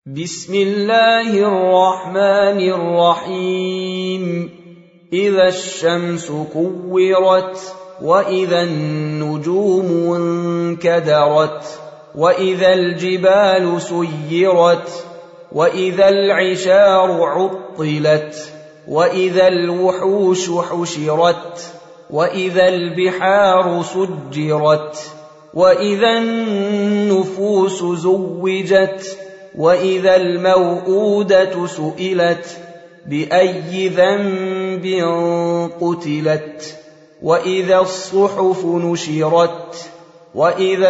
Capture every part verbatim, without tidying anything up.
بسم الله الرحمن الرحيم إذا الشمس كورت وإذا النجوم انكدرت وإذا الجبال سيرت وإذا العشار عطلت وإذا الوحوش حشرت وإذا البحار سجرت وإذا النفوس زوجت وإذا الموءودة سئلت بأي ذنب قتلت وإذا الصحف نشرت وإذا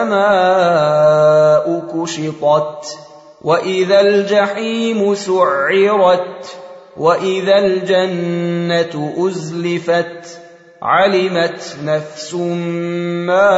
السماء كشطت وإذا الجحيم سعرت وإذا الجنة أزلفت علمت نفس ما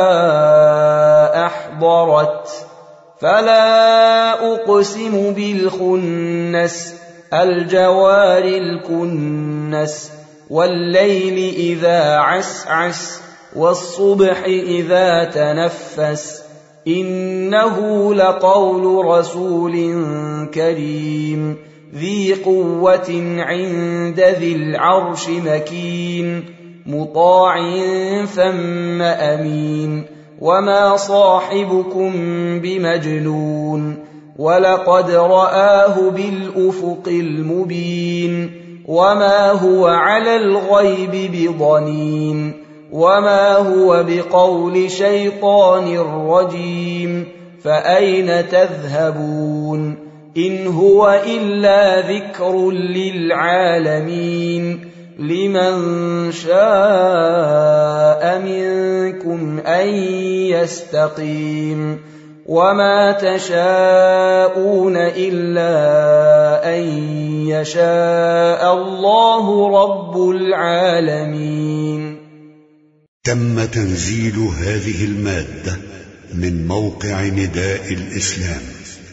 أحضرت فلا أقسم بالخنس الجوار الكنس والليل إذا عسعس والصبح إذا تنفس إنه لقول رسول كريم ذي قوة عند ذي العرش مكين مطاع ثم أمين وما صاحبكم بمجنون ولقد رآه بالأفق المبين وما هو على الغيب بضنين وما هو بقول شيطان رجيم فأين تذهبون إن هو إلا ذكر للعالمين لمن شاء منكم أن يستقيم وما تشاءون إلا أن يشاء الله رب العالمين. تم تنزيل هذه المادة من موقع نداء الإسلام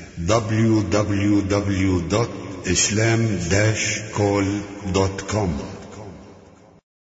دبليو دبليو دبليو دوت إسلام داش كول دوت كوم.